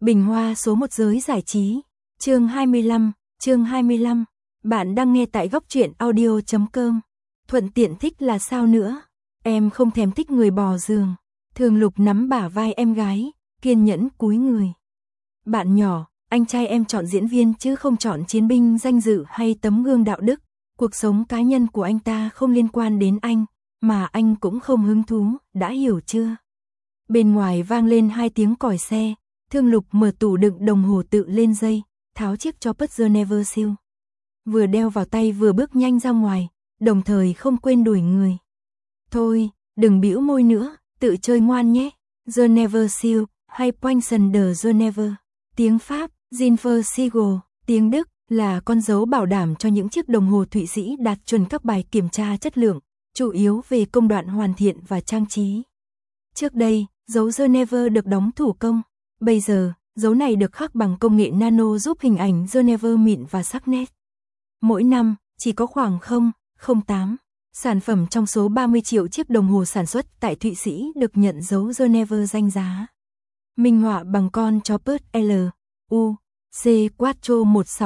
Bình hoa số 1 giới giải trí. Chương 25. Bạn đang nghe tại góc truyện audio.com. Thuận tiện thích là sao nữa? Em không thèm thích người bò giường. Thường Lục nắm bả vai em gái, kiên nhẫn cúi người. Bạn nhỏ, anh trai em chọn diễn viên chứ không chọn chiến binh danh dự hay tấm gương đạo đức. Cuộc sống cá nhân của anh ta không liên quan đến anh, mà anh cũng không hứng thú, đã hiểu chưa? Bên ngoài vang lên 2 tiếng còi xe. Thương Lục mở tủ đựng đồng hồ tự lên dây, tháo chiếc cho The Never Seal. Vừa đeo vào tay vừa bước nhanh ra ngoài, đồng thời không quên đuổi người. Thôi, đừng bĩu môi nữa, tự chơi ngoan nhé. The Never Seal, hay Poinson de Genève. Tiếng Pháp, Zinversiegel. Tiếng Đức, là con dấu bảo đảm cho những chiếc đồng hồ Thụy Sĩ đạt chuẩn các bài kiểm tra chất lượng, chủ yếu về công đoạn hoàn thiện và trang trí. Trước đây, dấu Genève được đóng thủ công. Bây giờ, dấu này được khắc bằng công nghệ nano giúp hình ảnh Geneva mịn và sắc nét. Mỗi năm, chỉ có khoảng 0,08 sản phẩm trong số 30 triệu chiếc đồng hồ sản xuất tại Thụy Sĩ được nhận dấu Geneva danh giá. Minh họa bằng con chó Pert L. U. C. Quattro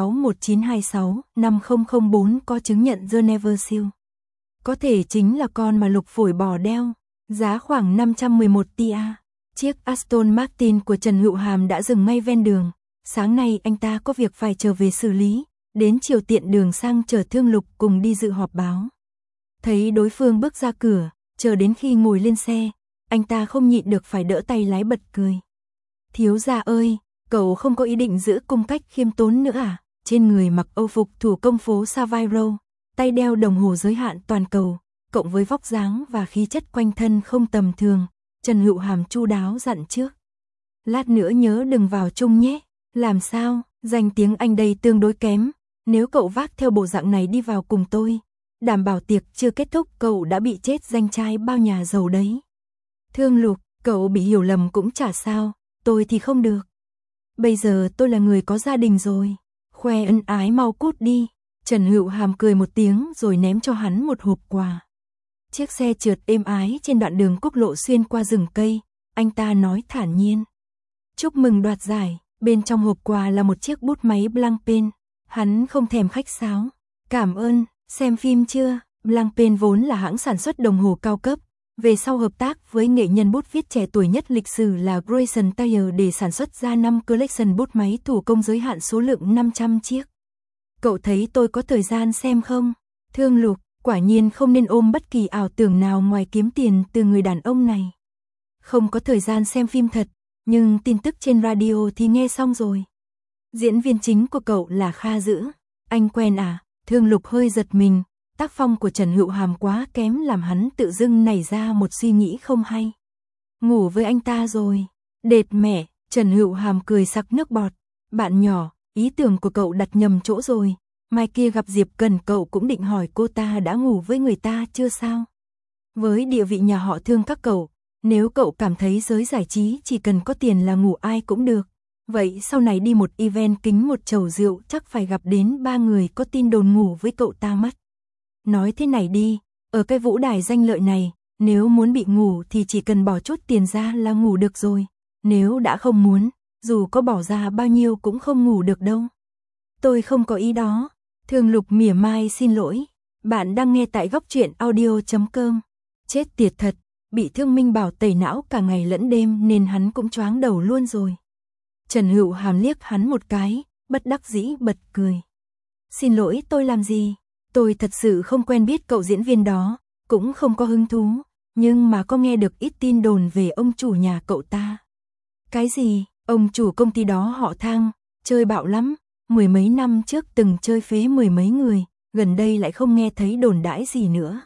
161926-5004 có chứng nhận Geneva Seal. Có thể chính là con mà Lục phổi bò đeo, giá khoảng 511 tia. Chiếc Aston Martin của Trần Hữu Hàm đã dừng ngay ven đường. Sáng nay anh ta có việc phải trở về xử lý, đến chiều tiện đường sang chở Thương Lục cùng đi dự họp báo. Thấy đối phương bước ra cửa, chờ đến khi ngồi lên xe, anh ta không nhịn được phải đỡ tay lái bật cười. Thiếu gia ơi, cậu không có ý định giữ cung cách khiêm tốn nữa à? Trên người mặc âu phục thủ công phố Savile Row, tay đeo đồng hồ giới hạn toàn cầu, cộng với vóc dáng và khí chất quanh thân không tầm thường. Trần Hữu Hàm chu đáo dặn trước. Lát nữa nhớ đừng vào chung nhé. Làm sao, danh tiếng anh đây tương đối kém. Nếu cậu vác theo bộ dạng này đi vào cùng tôi, đảm bảo tiệc chưa kết thúc cậu đã bị chết danh trai bao nhà giàu đấy. Thương Lục, cậu bị hiểu lầm cũng chả sao, tôi thì không được. Bây giờ tôi là người có gia đình rồi. Khoe ân ái mau cút đi. Trần Hữu Hàm cười một tiếng rồi ném cho hắn một hộp quà. Chiếc xe trượt êm ái trên đoạn đường quốc lộ xuyên qua rừng cây, anh ta nói thản nhiên. Chúc mừng đoạt giải, bên trong hộp quà là một chiếc bút máy Blancpain. Hắn không thèm khách sáo. Cảm ơn, xem phim chưa? Blancpain vốn là hãng sản xuất đồng hồ cao cấp. Về sau hợp tác với nghệ nhân bút viết trẻ tuổi nhất lịch sử là Grayson Taylor để sản xuất ra 5 collection bút máy thủ công giới hạn số lượng 500 chiếc. Cậu thấy tôi có thời gian xem không? Thương Lục, quả nhiên không nên ôm bất kỳ ảo tưởng nào ngoài kiếm tiền từ người đàn ông này. Không có thời gian xem phim thật, nhưng tin tức trên radio thì nghe xong rồi. Diễn viên chính của cậu là Kha Dữ. Anh quen à? Thương Lục hơi giật mình, tác phong của Trần Hữu Hàm quá kém làm hắn tự dưng nảy ra một suy nghĩ không hay. Ngủ với anh ta rồi. Đệt mẹ, Trần Hữu Hàm cười sặc nước bọt. Bạn nhỏ, ý tưởng của cậu đặt nhầm chỗ rồi. Mai kia gặp Diệp Cần cậu cũng định hỏi cô ta đã ngủ với người ta chưa sao? Với địa vị nhà họ Thương các cậu, nếu cậu cảm thấy giới giải trí chỉ cần có tiền là ngủ ai cũng được, vậy sau này đi một event kính một chầu rượu chắc phải gặp đến 3 người có tin đồn ngủ với cậu ta mất. Nói thế này đi, ở cái vũ đài danh lợi này, nếu muốn bị ngủ thì chỉ cần bỏ chút tiền ra là ngủ được rồi. Nếu đã không muốn, dù có bỏ ra bao nhiêu cũng không ngủ được đâu. Tôi không có ý đó. Thương Lục mỉa mai xin lỗi. Bạn đang nghe tại góc truyện audio.com. Chết tiệt thật, bị Thương Minh Bảo tẩy não cả ngày lẫn đêm nên hắn cũng choáng đầu luôn rồi. Trần Hữu Hàm liếc hắn một cái, bất đắc dĩ bật cười. Xin lỗi tôi làm gì? Tôi thật sự không quen biết cậu diễn viên đó, cũng không có hứng thú, nhưng mà có nghe được ít tin đồn về ông chủ nhà cậu ta. Cái gì? Ông chủ công ty đó họ Thang, chơi bạo lắm. 10 mấy năm trước từng chơi phế 10 mấy người, gần đây lại không nghe thấy đồn đãi gì nữa.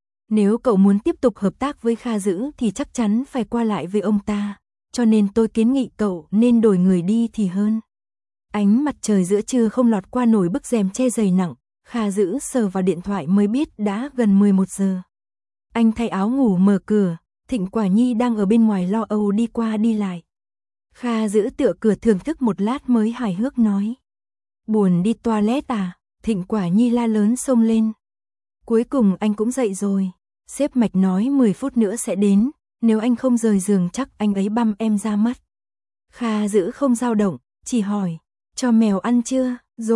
Nếu cậu muốn tiếp tục hợp tác với Kha Dữ thì chắc chắn phải qua lại với ông ta, cho nên tôi kiến nghị cậu nên đổi người đi thì hơn. Ánh mặt trời giữa trưa không lọt qua nổi bức rèm che dày nặng, Kha Dữ sờ vào điện thoại mới biết đã gần 11 giờ. Anh thay áo ngủ mở cửa, Thịnh Quả Nhi đang ở bên ngoài lo âu đi qua đi lại. Kha Dữ tựa cửa thưởng thức một lát mới hài hước nói. Buồn đi toilet à? Thịnh Quả Nhi la lớn xông lên. Cuối cùng anh cũng dậy rồi. Sếp Mạch nói 10 phút nữa sẽ đến, nếu anh không rời giường chắc anh ấy băm em ra mất. Kha Dữ không dao động, chỉ hỏi, cho mèo ăn chưa?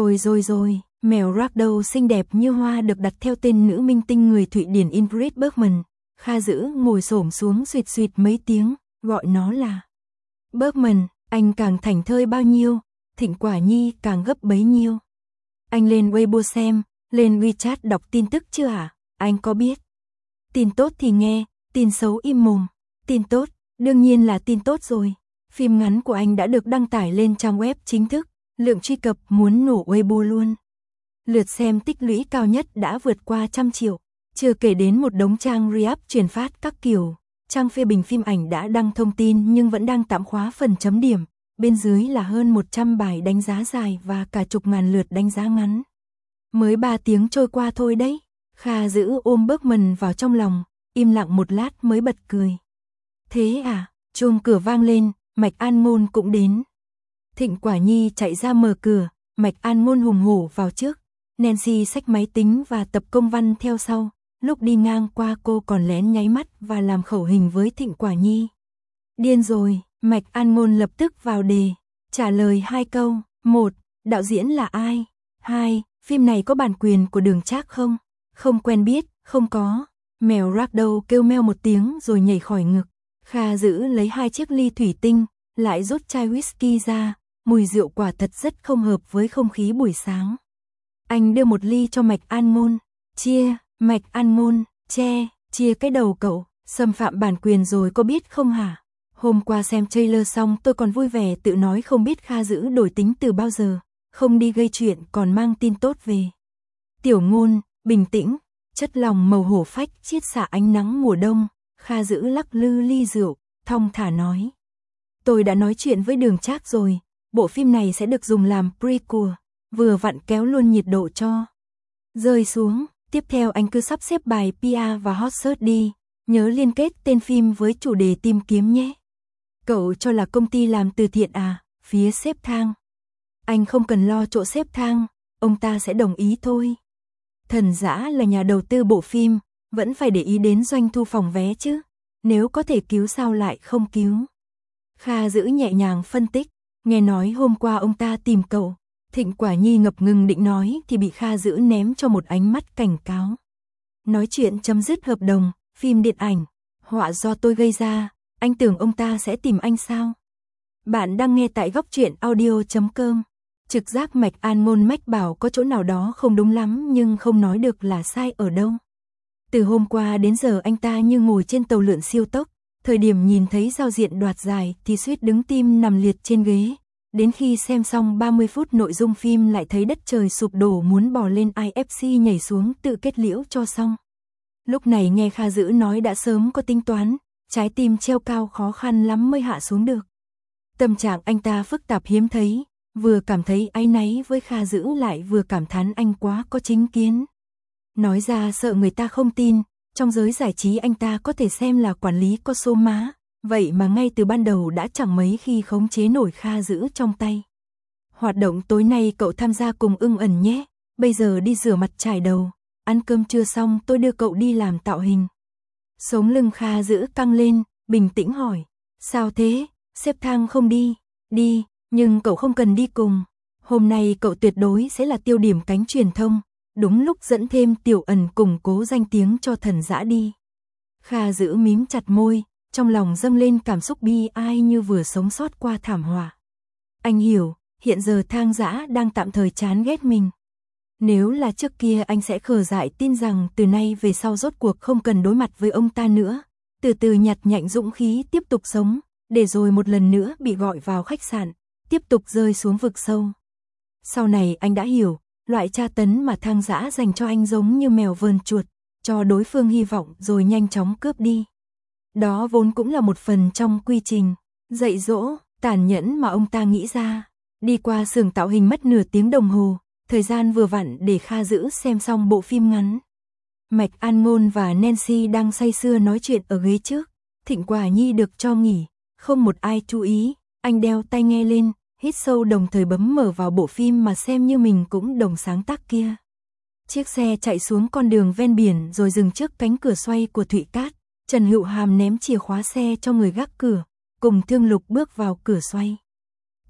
Rồi, mèo Ragdoll xinh đẹp như hoa được đặt theo tên nữ minh tinh người Thụy Điển Ingrid Bergman. Kha Dữ ngồi xổm xuống suýt mấy tiếng, gọi nó là Bergman. Anh càng thảnh thơi bao nhiêu, Thịnh Quả Nhi càng gấp bấy nhiêu. Anh lên Weibo xem, lên WeChat đọc tin tức chưa hả? Anh có biết. Tin tốt thì nghe, tin xấu im mồm. Tin tốt, đương nhiên là tin tốt rồi. Phim ngắn của anh đã được đăng tải lên trang web chính thức, lượng truy cập muốn nổ Weibo luôn. Lượt xem tích lũy cao nhất đã vượt qua 100 triệu, chưa kể đến một đống trang re-up truyền phát các kiểu. Trang phê bình phim ảnh đã đăng thông tin nhưng vẫn đang tạm khóa phần chấm điểm, bên dưới là hơn 100 bài đánh giá dài và cả chục ngàn lượt đánh giá ngắn. Mới 3 tiếng trôi qua thôi đấy. Kha Dữ ôm Bergman vào trong lòng, im lặng một lát mới bật cười. Thế à? Chuông cửa vang lên, Mạch An Ngôn cũng đến. Thịnh Quả Nhi chạy ra mở cửa, Mạch An Ngôn hùng hổ vào trước. Nancy xách máy tính và tập công văn theo sau. Lúc đi ngang qua cô còn lén nháy mắt và làm khẩu hình với Thịnh Quả Nhi. Điên rồi, Mạch An Ngôn lập tức vào đề, trả lời 2 câu. 1. Đạo diễn là ai? 2. Phim này có bản quyền của Đường Trác không? Không quen biết, không có. Mèo Ragdoll kêu meo một tiếng rồi nhảy khỏi ngực. Kha Dữ lấy 2 chiếc ly thủy tinh, lại rút chai whisky ra, mùi rượu quả thật rất không hợp với không khí buổi sáng. Anh đưa một ly cho Mạch An Ngôn, chia. Mạch An Ngôn, chia cái đầu cậu, xâm phạm bản quyền rồi có biết không hả? Hôm qua xem trailer xong tôi còn vui vẻ tự nói không biết Kha Dữ đổi tính từ bao giờ, không đi gây chuyện còn mang tin tốt về. Tiểu Ngôn, bình tĩnh, chất lòng màu hổ phách chiết xạ ánh nắng mùa đông. Kha Dữ lắc lư ly rượu, thong thả nói. Tôi đã nói chuyện với Đường Trác rồi, bộ phim này sẽ được dùng làm prequel, vừa vặn kéo luôn nhiệt độ cho rơi xuống. Tiếp theo anh cứ sắp xếp bài PR và hot search đi, nhớ liên kết tên phim với chủ đề tìm kiếm nhé. Cậu cho là công ty làm từ thiện à? Phía xếp thang. Anh không cần lo chỗ xếp thang, ông ta sẽ đồng ý thôi. Thần Dã là nhà đầu tư bộ phim, vẫn phải để ý đến doanh thu phòng vé chứ. Nếu có thể cứu sao lại không cứu. Kha Dữ nhẹ nhàng phân tích, nghe nói hôm qua ông ta tìm cậu. Thịnh Quả Nhi ngập ngừng định nói thì bị Kha Dữ ném cho một ánh mắt cảnh cáo. Nói chuyện chấm dứt hợp đồng, phim điện ảnh, họa do tôi gây ra, anh tưởng ông ta sẽ tìm anh sao? Bạn đang nghe tại góc truyện audio.com. Trực giác Mạch An Ngôn mách bảo có chỗ nào đó không đúng lắm nhưng không nói được là sai ở đâu. Từ hôm qua đến giờ anh ta như ngồi trên tàu lượn siêu tốc, thời điểm nhìn thấy giao diện đoạt giải thì suýt đứng tim nằm liệt trên ghế. Đến khi xem xong 30 phút nội dung phim lại thấy đất trời sụp đổ muốn bò lên IFC nhảy xuống tự kết liễu cho xong. Lúc này nghe Kha Dữ nói đã sớm có tính toán, trái tim treo cao khó khăn lắm mới hạ xuống được. Tâm trạng anh ta phức tạp hiếm thấy, vừa cảm thấy áy náy với Kha Dữ lại vừa cảm thán anh quá có chính kiến. Nói ra sợ người ta không tin, trong giới giải trí anh ta có thể xem là quản lý có số má. Vậy mà ngay từ ban đầu đã chẳng mấy khi khống chế nổi Kha Dữ trong tay. Hoạt động tối nay cậu tham gia cùng Ưng Ẩn nhé, bây giờ đi rửa mặt chải đầu, ăn cơm trưa xong tôi đưa cậu đi làm tạo hình. Sống lưng Kha Dữ căng lên, bình tĩnh hỏi, sao thế, xếp thang không đi? Đi, nhưng cậu không cần đi cùng. Hôm nay cậu tuyệt đối sẽ là tiêu điểm cánh truyền thông, đúng lúc dẫn thêm Tiểu Ẩn củng cố danh tiếng cho Thần Dã đi. Kha Dữ mím chặt môi. Trong lòng dâng lên cảm xúc bi ai như vừa sống sót qua thảm họa. Anh hiểu, hiện giờ Thang Dã đang tạm thời chán ghét mình. Nếu là trước kia anh sẽ khờ dại tin rằng từ nay về sau rốt cuộc không cần đối mặt với ông ta nữa. Từ từ nhặt nhạnh dũng khí tiếp tục sống, để rồi một lần nữa bị gọi vào khách sạn, tiếp tục rơi xuống vực sâu. Sau này anh đã hiểu, loại tra tấn mà Thang Dã dành cho anh giống như mèo vờn chuột, cho đối phương hy vọng rồi nhanh chóng cướp đi. Đó vốn cũng là một phần trong quy trình dạy dỗ tàn nhẫn mà ông ta nghĩ ra. Đi qua xưởng tạo hình mất nửa tiếng đồng hồ, thời gian vừa vặn để Kha Dữ xem xong bộ phim ngắn. Mạch An Ngôn và Nancy đang say sưa nói chuyện ở ghế trước. Thịnh Quả Nhi được cho nghỉ, không một ai chú ý. Anh đeo tai nghe lên, hít sâu đồng thời bấm mở vào bộ phim mà xem như mình cũng đồng sáng tác kia. Chiếc xe chạy xuống con đường ven biển rồi dừng trước cánh cửa xoay của Thụy Cát. Trần Hữu Hàm ném chìa khóa xe cho người gác cửa, cùng Thương Lục bước vào cửa xoay.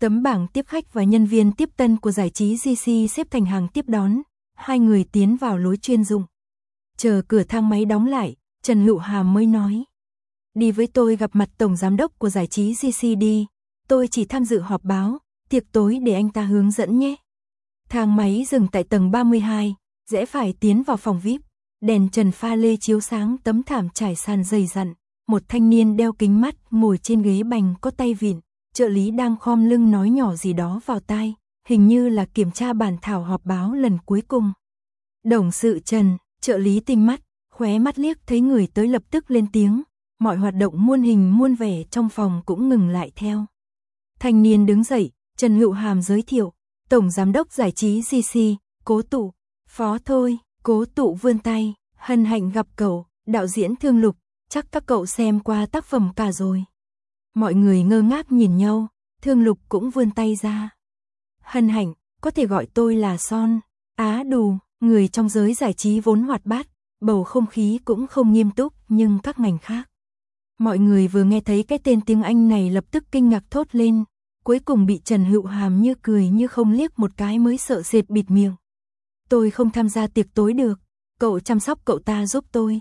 Tấm bảng tiếp khách và nhân viên tiếp tân của giải trí GC xếp thành hàng tiếp đón, hai người tiến vào lối chuyên dụng. Chờ cửa thang máy đóng lại, Trần Hữu Hàm mới nói. Đi với tôi gặp mặt tổng giám đốc của giải trí GC đi, tôi chỉ tham dự họp báo, tiệc tối để anh ta hướng dẫn nhé. Thang máy dừng tại tầng 32, rẽ phải tiến vào phòng VIP, đèn trần pha lê chiếu sáng tấm thảm trải sàn dày dặn, một thanh niên đeo kính mắt ngồi trên ghế bành có tay vịn, trợ lý đang khom lưng nói nhỏ gì đó vào tai, hình như là kiểm tra bản thảo họp báo lần cuối cùng. Đồng sự Trần, trợ lý tinh mắt, khóe mắt liếc thấy người tới lập tức lên tiếng, mọi hoạt động muôn hình muôn vẻ trong phòng cũng ngừng lại theo. Thanh niên đứng dậy, Trần Hữu Hàm giới thiệu, tổng giám đốc giải trí GC, Cố Tụ, phó thôi. Cố Tụ vươn tay, hân hạnh gặp cậu, đạo diễn Thương Lục, chắc các cậu xem qua tác phẩm cả rồi. Mọi người ngơ ngác nhìn nhau, Thương Lục cũng vươn tay ra. Hân hạnh, có thể gọi tôi là Son. Á đù, người trong giới giải trí vốn hoạt bát, bầu không khí cũng không nghiêm túc nhưng các ngành khác. Mọi người vừa nghe thấy cái tên tiếng Anh này lập tức kinh ngạc thốt lên, cuối cùng bị Trần Hữu Hàm như cười như không liếc một cái mới sợ sệt bịt miệng. Tôi không tham gia tiệc tối được, cậu chăm sóc cậu ta giúp tôi.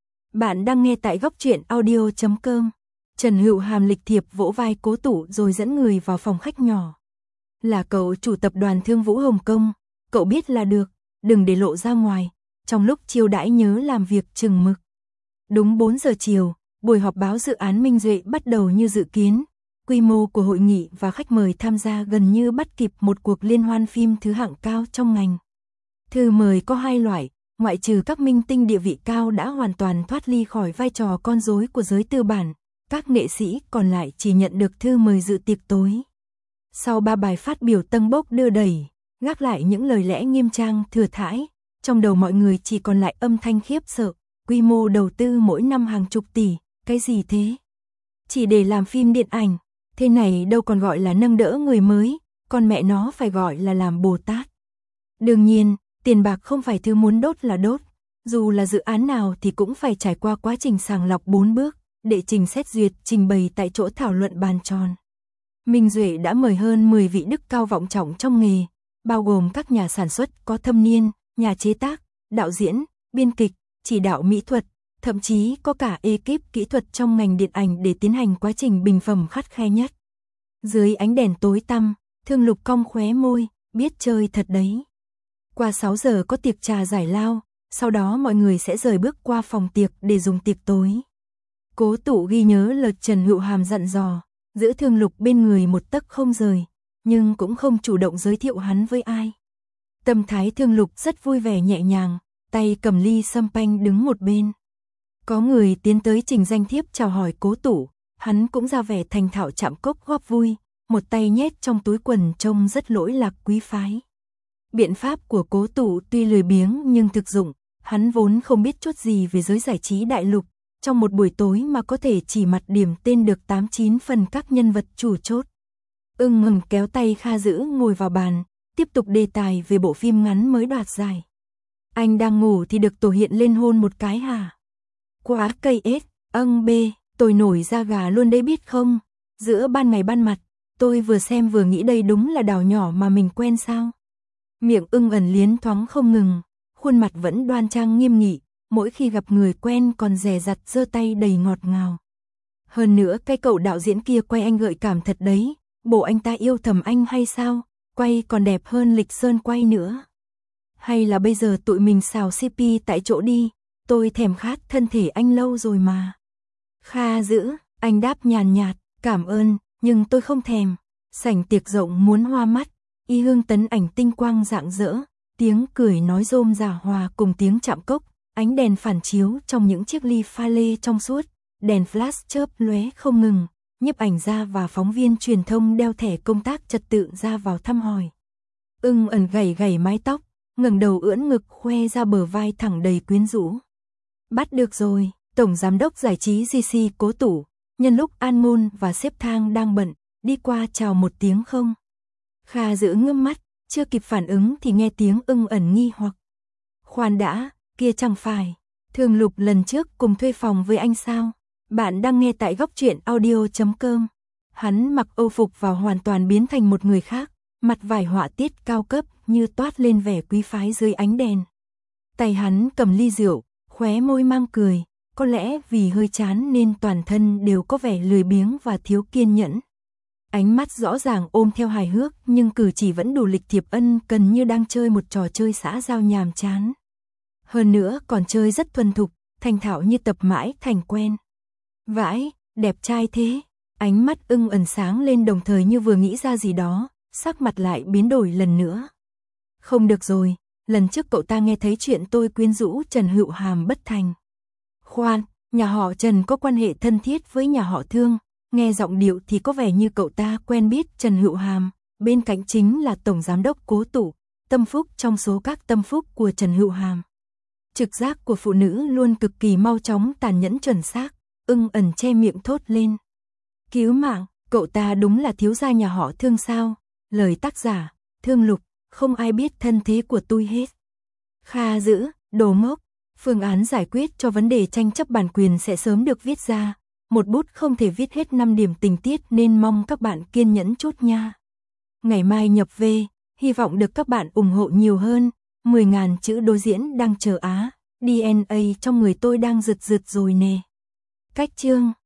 Bạn đang nghe tại góc truyện audio.com. Trần Hữu Hàm lịch thiệp vỗ vai Cố Tụ rồi dẫn người vào phòng khách nhỏ. Là cậu chủ tập đoàn Thương Vũ Hồng Kông, cậu biết là được, đừng để lộ ra ngoài, trong lúc chiêu đãi nhớ làm việc chừng mực. Đúng 4 giờ chiều, buổi họp báo dự án Minh Duệ bắt đầu như dự kiến. Quy mô của hội nghị và khách mời tham gia gần như bắt kịp một cuộc liên hoan phim thứ hạng cao trong ngành. Thư mời có 2 loại, ngoại trừ các minh tinh địa vị cao đã hoàn toàn thoát ly khỏi vai trò con rối của giới tư bản, các nghệ sĩ còn lại chỉ nhận được thư mời dự tiệc tối. Sau 3 bài phát biểu tâng bốc đưa đẩy, gác lại những lời lẽ nghiêm trang thừa thãi, trong đầu mọi người chỉ còn lại âm thanh khiếp sợ, quy mô đầu tư mỗi năm hàng chục tỷ, cái gì thế? Chỉ để làm phim điện ảnh, thế này đâu còn gọi là nâng đỡ người mới, còn mẹ nó phải gọi là làm Bồ Tát. Đương nhiên, tiền bạc không phải thứ muốn đốt là đốt, dù là dự án nào thì cũng phải trải qua quá trình sàng lọc 4 bước, đệ trình xét duyệt, trình bày tại chỗ thảo luận bàn tròn. Minh Duệ đã mời hơn 10 vị đức cao vọng trọng trong nghề, bao gồm các nhà sản xuất có thâm niên, nhà chế tác, đạo diễn, biên kịch, chỉ đạo mỹ thuật, thậm chí có cả ekip kỹ thuật trong ngành điện ảnh để tiến hành quá trình bình phẩm khắt khe nhất. Dưới ánh đèn tối tăm, Thương Lục cong khóe môi, biết chơi thật đấy. Qua 6 giờ có tiệc trà giải lao, sau đó mọi người sẽ rời bước qua phòng tiệc để dùng tiệc tối. Cố Tụ ghi nhớ lời Trần Hữu Hàm dặn dò, giữ Thương Lục bên người một tấc không rời, nhưng cũng không chủ động giới thiệu hắn với ai. Tâm thái Thương Lục rất vui vẻ nhẹ nhàng, tay cầm ly champagne đứng một bên. Có người tiến tới trình danh thiếp chào hỏi Cố Tụ, hắn cũng ra vẻ thành thạo chạm cốc góp vui, một tay nhét trong túi quần trông rất lỗi lạc quý phái. Biện pháp của Cố Tụ tuy lười biếng nhưng thực dụng, hắn vốn không biết chút gì về giới giải trí đại lục, trong một buổi tối mà có thể chỉ mặt điểm tên được 8-9 phần các nhân vật chủ chốt. Ngừng kéo tay Kha Dữ ngồi vào bàn, tiếp tục đề tài về bộ phim ngắn mới đoạt giải. Anh đang ngủ thì được Tổ hiện lên hôn một cái hả? Quá cây ết, bê, tôi nổi da gà luôn đấy biết không? Giữa ban ngày ban mặt, tôi vừa xem vừa nghĩ đây đúng là đảo nhỏ mà mình quen sao? Miệng ẩn liến thoáng không ngừng, khuôn mặt vẫn đoan trang nghiêm nghị, mỗi khi gặp người quen còn dè dặt giơ tay đầy ngọt ngào. Hơn nữa cái cậu đạo diễn kia quay anh gợi cảm thật đấy, bộ anh ta yêu thầm anh hay sao? Quay còn đẹp hơn Lịch Sơn quay nữa. Hay là bây giờ tụi mình xào CP tại chỗ đi, tôi thèm khát thân thể anh lâu rồi mà. Kha Dữ, anh đáp nhàn nhạt, cảm ơn, nhưng tôi không thèm. Sảnh tiệc rộng muốn hoa mắt, y hương tấn ảnh tinh quang rạng rỡ, tiếng cười nói rôm rả hòa cùng tiếng chạm cốc, ánh đèn phản chiếu trong những chiếc ly pha lê trong suốt, đèn flash chớp lóe không ngừng, nhiếp ảnh gia và phóng viên truyền thông đeo thẻ công tác trật tự ra vào thăm hỏi. Ẩn gảy gảy mái tóc, ngẩng đầu ưỡn ngực khoe ra bờ vai thẳng đầy quyến rũ. Bắt được rồi, tổng giám đốc giải trí GC Cố Tụ, nhân lúc An Ngôn và Sếp Thang đang bận, đi qua chào một tiếng không? Kha Dữ ngâm mắt, chưa kịp phản ứng thì nghe tiếng ẩn nghi hoặc. Khoan đã, kia chẳng phải Thường Lục lần trước cùng thuê phòng với anh sao? Bạn đang nghe tại góc truyện audio.com. Hắn mặc âu phục và hoàn toàn biến thành một người khác, mặt vải họa tiết cao cấp như toát lên vẻ quý phái dưới ánh đèn. Tay hắn cầm ly rượu, khóe môi mang cười, có lẽ vì hơi chán nên toàn thân đều có vẻ lười biếng và thiếu kiên nhẫn. Ánh mắt rõ ràng ôm theo hài hước nhưng cử chỉ vẫn đủ lịch thiệp ân cần như đang chơi một trò chơi xã giao nhàm chán. Hơn nữa còn chơi rất thuần thục, thành thạo như tập mãi thành quen. Vãi, đẹp trai thế. Ánh mắt Ưng ẩn sáng lên đồng thời như vừa nghĩ ra gì đó, sắc mặt lại biến đổi lần nữa. Không được rồi, lần trước cậu ta nghe thấy chuyện tôi quyến rũ Trần Hữu Hàm bất thành. Khoan, nhà họ Trần có quan hệ thân thiết với nhà họ Thương, nghe giọng điệu thì có vẻ như cậu ta quen biết Trần Hữu Hàm, bên cạnh chính là Tổng Giám đốc Cố Tụ, tâm phúc trong số các tâm phúc của Trần Hữu Hàm. Trực giác của phụ nữ luôn cực kỳ mau chóng tàn nhẫn chuẩn xác, Ưng ẩn che miệng thốt lên. Cứu mạng, cậu ta đúng là thiếu gia nhà họ Thương sao? Lời tác giả, Thương Lục, không ai biết thân thế của tôi hết. Kha dữ, đồ ngốc, phương án giải quyết cho vấn đề tranh chấp bản quyền sẽ sớm được viết ra. Một bút không thể viết hết 5 điểm tình tiết nên mong các bạn kiên nhẫn chút nha. Ngày mai nhập về, hy vọng được các bạn ủng hộ nhiều hơn. 10.000 chữ đối diễn đang chờ DNA trong người tôi đang rực rực rồi nè. Cách chương